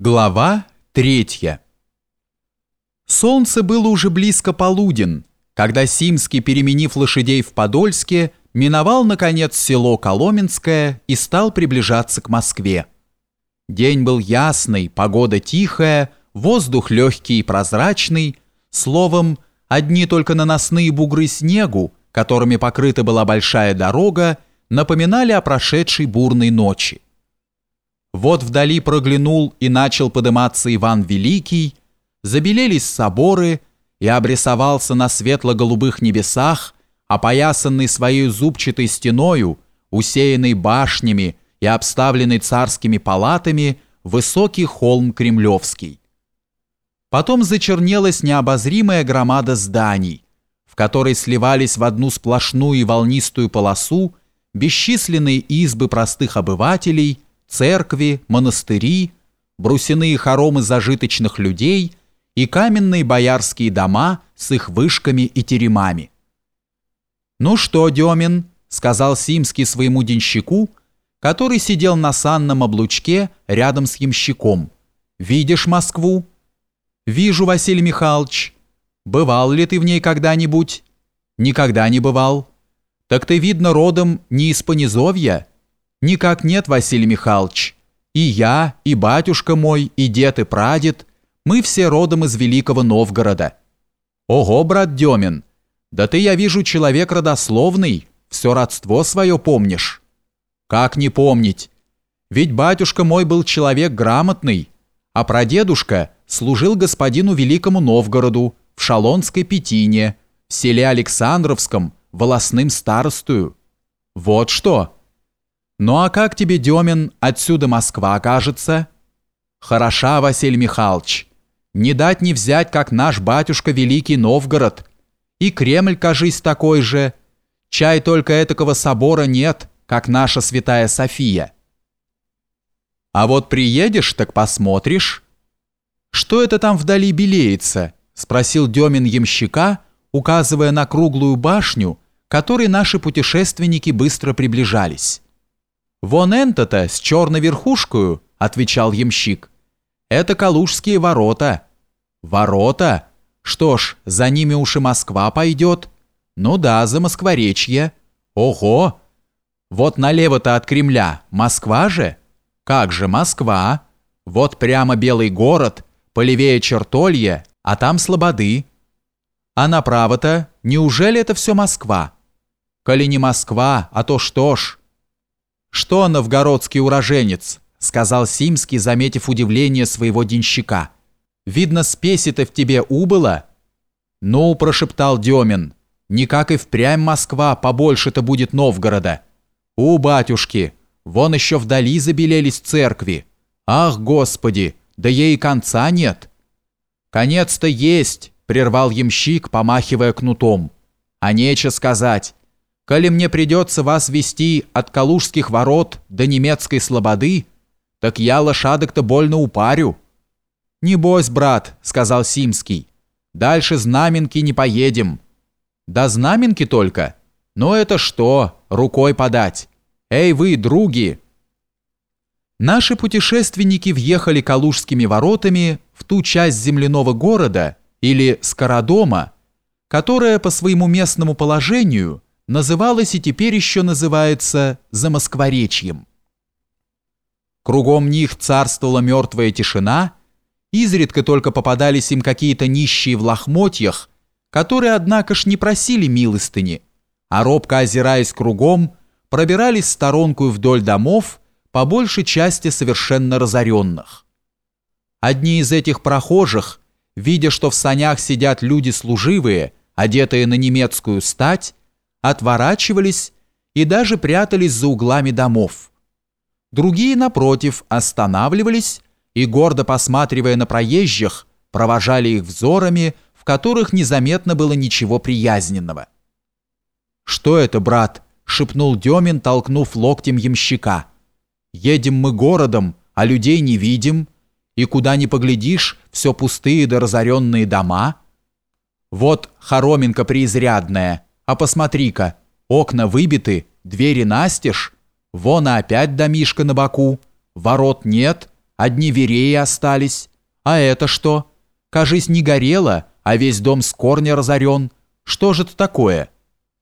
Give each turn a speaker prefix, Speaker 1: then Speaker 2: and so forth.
Speaker 1: Глава 3. Солнце было уже близко полуден, когда Симский, переменив лошадей в Подольске, миновал, наконец, село Коломенское и стал приближаться к Москве. День был ясный, погода тихая, воздух легкий и прозрачный, словом, одни только наносные бугры снегу, которыми покрыта была большая дорога, напоминали о прошедшей бурной ночи. Вот вдали проглянул и начал подыматься Иван Великий, забелелись соборы, и обрисовался на светло-голубых небесах, опоясанный своей зубчатой стеною, усеянный башнями и обставленный царскими палатами, высокий холм Кремлевский. Потом зачернелась необозримая громада зданий, в которой сливались в одну сплошную и волнистую полосу бесчисленные избы простых обывателей, церкви, монастыри, брусяные хоромы зажиточных людей и каменные боярские дома с их вышками и теремами. «Ну что, Демин?» — сказал Симский своему денщику, который сидел на санном облучке рядом с ямщиком. «Видишь Москву?» «Вижу, Василий Михайлович. Бывал ли ты в ней когда-нибудь?» «Никогда не бывал». «Так ты, видно, родом не из Понизовья?» «Никак нет, Василий Михайлович. И я, и батюшка мой, и дед, и прадед, мы все родом из Великого Новгорода». «Ого, брат Демин, да ты, я вижу, человек родословный, все родство свое помнишь». «Как не помнить? Ведь батюшка мой был человек грамотный, а прадедушка служил господину Великому Новгороду в Шалонской Петине, в селе Александровском, волосным старостою. Вот что». «Ну а как тебе, Демин, отсюда Москва кажется?» «Хороша, Василий Михайлович. Не дать не взять, как наш батюшка Великий Новгород. И Кремль, кажись, такой же. Чай только этакого собора нет, как наша Святая София». «А вот приедешь, так посмотришь». «Что это там вдали белеется?» — спросил Демин ямщика, указывая на круглую башню, к которой наши путешественники быстро приближались. «Вон энто-то с черной верхушкою», — отвечал ямщик. «Это Калужские ворота». «Ворота? Что ж, за ними уж и Москва пойдет». «Ну да, за Москворечье». «Ого! Вот налево-то от Кремля Москва же?» «Как же Москва? Вот прямо Белый город, полевее Чертолье, а там слободы». «А направо-то неужели это все Москва?» «Коли не Москва, а то что ж?» «Что, новгородский уроженец?» — сказал Симский, заметив удивление своего денщика. «Видно, спеси-то в тебе убыло?» «Ну, — прошептал Демин, — никак и впрямь Москва побольше-то будет Новгорода. У, батюшки, вон еще вдали забелелись церкви. Ах, Господи, да ей конца нет!» «Конец-то есть!» — прервал ямщик, помахивая кнутом. «А нече сказать. Коли мне придется вас вести от Калужских ворот до немецкой слободы, так я лошадок-то больно упарю». «Не бойся, брат», — сказал Симский, — «дальше Знаменки не поедем». «Да Знаменки только? Но это что, рукой подать? Эй вы, други!» Наши путешественники въехали Калужскими воротами в ту часть земляного города, или Скородома, которая по своему местному положению называлась и теперь еще называется Замоскворечьем. Кругом них царствовала мертвая тишина, изредка только попадались им какие-то нищие в лохмотьях, которые, однако ж, не просили милостыни, а робко озираясь кругом, пробирались сторонкую вдоль домов, по большей части совершенно разоренных. Одни из этих прохожих, видя, что в санях сидят люди служивые, одетые на немецкую стать, отворачивались и даже прятались за углами домов. Другие, напротив, останавливались и, гордо посматривая на проезжих, провожали их взорами, в которых незаметно было ничего приязненного. «Что это, брат?» — шепнул Демин, толкнув локтем ямщика. «Едем мы городом, а людей не видим, и куда ни поглядишь, все пустые да разоренные дома. Вот хороминка преизрядная, а посмотри-ка, окна выбиты, двери настежь, вон и опять домишко на боку, ворот нет, одни вереи остались. А это что? Кажись, не горело, а весь дом с корня разорен. Что же это такое?